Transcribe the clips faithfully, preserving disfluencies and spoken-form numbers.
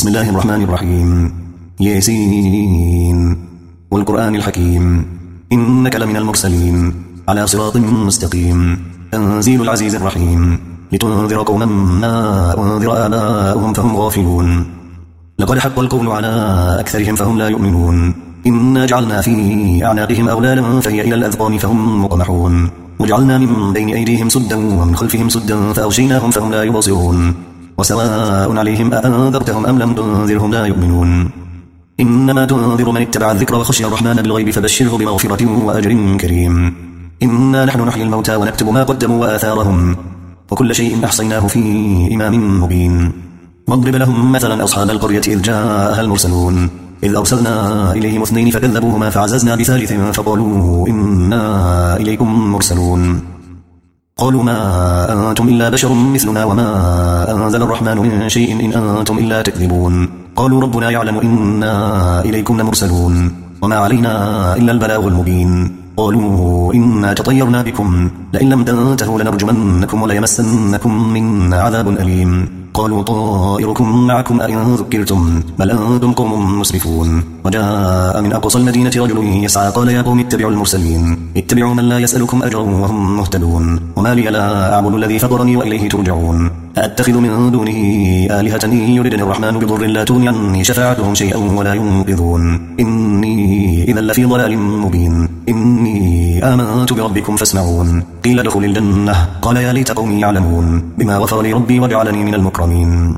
بسم الله الرحمن الرحيم. ياسين والقرآن الحكيم إنك لمن المرسلين على صراط مستقيم تنزيل العزيز الرحيم لتنذر قوما ما أنذر آباؤهم فهم غافلون لقد حق القول على أكثرهم فهم لا يؤمنون إنا جعلنا في أعناقهم أغلالا فهي إلى الأذقان فهم مقمحون وجعلنا من بين أيديهم سدا ومن خلفهم سدا فأغشيناهم فهم لا يبصرون وسواء عليهم أأنذرتهم أم لم تنذرهم لا يؤمنون إنما تنذر من اتبع الذكر وخشي الرحمن بالغيب فبشره بمغفرة وأجر كريم. إنا نحن نحيي الموتى ونكتب ما قدموا وآثارهم وكل شيء أحصيناه في إمام مبين. واضرب لهم مثلا أصحاب القرية إذ جاءها المرسلون إذ أرسلنا إليهم اثنين فكذبوهما فعززنا بثالث فقالوا إنا إليكم مرسلون قالوا ما أنتم إلا بشر مثلنا وما أنزل الرحمن من شيء إن أنتم إلا تكذبون قالوا ربنا يعلم إنا إليكم لمرسلون وما علينا إلا البلاغ المبين قالوا إنا تطيرنا بكم لئن لم تنتهوا لنرجمنكم وليمسنكم منا عذاب أليم قالوا طائركم معكم أئن ذكرتم بل أنتم قوم مسرفون. وجاء من أقصى المدينة رجل يسعى قال يا قوم اتبعوا المرسلين اتبعوا من لا يسألكم أجرا وهم مهتدون وما لي لا أعبد الذي فطرني وإليه ترجعون أأتخذ من دونه آلهة إن يردني الرحمن بضر لا تغني عني شفاعتهم شيئا ولا ينقذون إني إذا لفي ضلال مبين. إني آمنت بربكم فاسمعون قيل ادخل الجنة قال يا ليت قومي يعلمون بما غفر لي ربي وجعلني من المكرمين.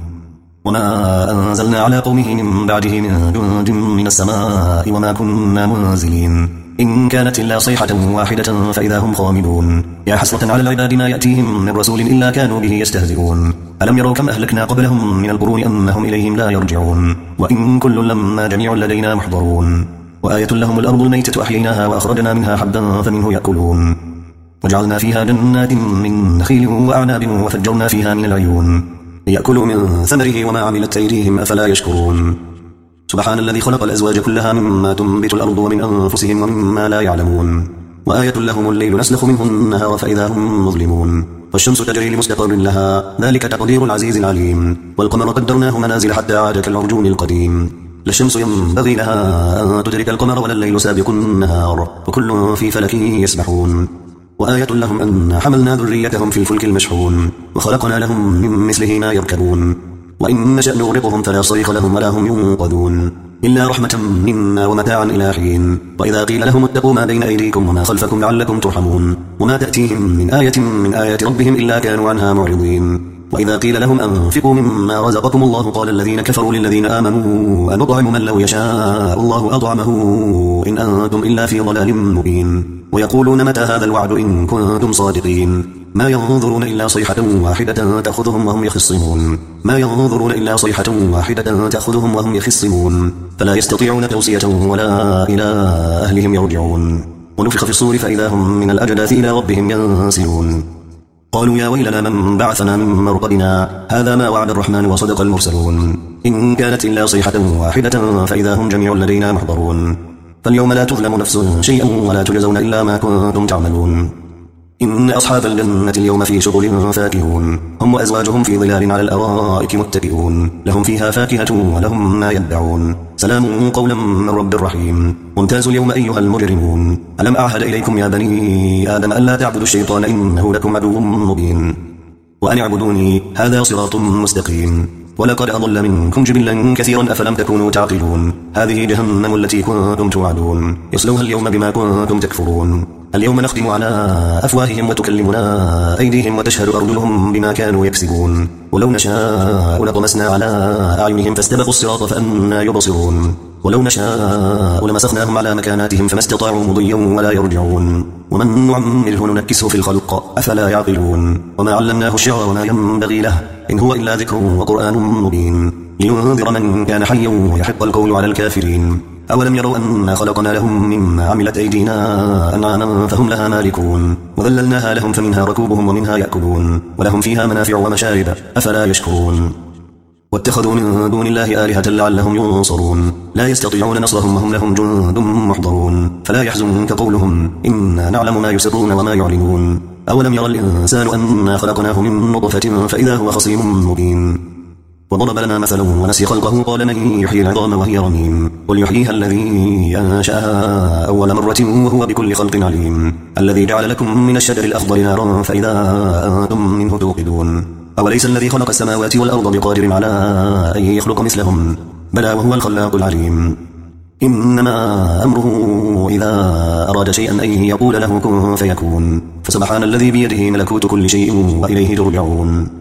وما أنزلنا على قومه من بعده من جند من السماء وما كنا منزلين إن كانت إلا صيحة واحدة فإذا هم خامدون يا حسرة على العباد ما يأتيهم من رسول إلا كانوا به يستهزئون ألم يروا كم أهلكنا قبلهم من القرون أنهم إليهم لا يرجعون وإن كل لما جميع لدينا محضرون وآية لهم الأرض الميتة أحييناها وأخرجنا منها حبا فمنه يأكلون وجعلنا فيها جنات من نخيل وأعناب وفجرنا فيها من العيون ليأكلوا من ثمره وما عملت أيديهم أفلا يشكرون. سبحان الذي خلق الأزواج كلها مما تنبت الأرض ومن أنفسهم ومما لا يعلمون وآية لهم الليل نسلخ منه النهار فإذا هم مظلمون والشمس تجري لمستقر لها ذلك تقدير العزيز العليم والقمر قدرناه منازل حتى عاد كالعرجون القديم لا الشمس ينبغي لها أن تدرك القمر ولا الليل سابق النهار وكل في فلك يسبحون وآية لهم أن حملنا ذريتهم في الفلك المشحون وخلقنا لهم من مثله ما يركبون وإن نشأ نغرقهم فلا صريخ لهم ولا هم ينقذون إلا رحمة منا ومتاعا إلى حين وإذا قيل لهم اتقوا ما بين أيديكم وما خلفكم لعلكم ترحمون وما تأتيهم من آية من آيات ربهم إلا كانوا عنها معرضين وإذا قيل لهم أنفقوا مما رزقكم الله قال الذين كفروا للذين آمنوا أنطعم من لو يشاء الله أطعمه إن أنتم إلا في ضلال مبين ويقولون متى هذا الوعد إن كنتم صادقين ما ينظرون إلا صيحة واحدة تأخذهم وهم يخصمون ما ينظرون إلا صيحة واحدة تأخذهم وهم يخصمون فلا يستطيعون توصية ولا إلى أهلهم يرجعون ونفخ في الصور فإذا هم من الأجداث إلى ربهم ينسلون قالوا يا ويلنا من بعثنا من مرقدنا هذا ما وعد الرحمن وصدق المرسلون إن كانت إلا صيحة واحدة فإذا هم جميع لدينا محضرون فاليوم لا تظلم نفس شيئا ولا تجزون إلا ما كنتم تعملون إن أصحاب الجنة اليوم في شغل فاكهون هم وأزواجهم في ظلال على الأرائك متكئون لهم فيها فاكهة ولهم ما يدعون سلام قولا من رب الرحيم ممتازوا اليوم أيها المجرمون ألم أعهد إليكم يا بني آدم ألا تعبدوا الشيطان إنه لكم عدو مبين وأن اعبدوني هذا صراط مستقيم ولقد أضل منكم جبلا كثيرا أفلم تكونوا تعقلون هذه جهنم التي كنتم توعدون يصلوها اليوم بما كنتم تكفرون اليوم نختم على أفواههم وتكلمنا أيديهم وتشهد أرجلهم بما كانوا يكسبون ولو نشاء لطمسنا على أعينهم فاستبقوا الصراط فأنى يبصرون ولو نشاء لمسخناهم على مكاناتهم فما استطاعوا مضيا ولا يرجعون ومن نعمره ننكسه في الخلق أفلا يعقلون وما علمناه الشعر وما ينبغي له إن هو إلا ذكر وقرآن مبين لينذر من كان حيا ويحق القول على الكافرين أولم يروا أنا خلقنا لهم مما عملت أيدينا أنعاما فهم لها مالكون وذللناها لهم فمنها ركوبهم ومنها يأكلون ولهم فيها منافع ومشارب أفلا يشكرون واتخذوا من دون الله آلهة لعلهم ينصرون لا يستطيعون نصرهم وهم لهم جند محضرون فلا يحزنك قولهم إنا نعلم ما يسرون وما يعلنون أولم يرى الإنسان أنا خلقناه من نطفة فإذا هو خصيم مبين وضرب لنا مثلا ونسي خلقه قال من يحيي العظام وهي رميم قل يحييها الذي أنشأها أول مرة وهو بكل خلق عليم الذي جعل لكم من الشجر الأخضر نارا فإذا أنتم منه توقدون أوليس الذي خلق السماوات والأرض بقادر على أن يخلق مثلهم بلى وهو الخلاق العليم إنما أمره إذا أراد شيئا أن يقول له كن فيكون فسبحان الذي بيده ملكوت كل شيء وإليه ترجعون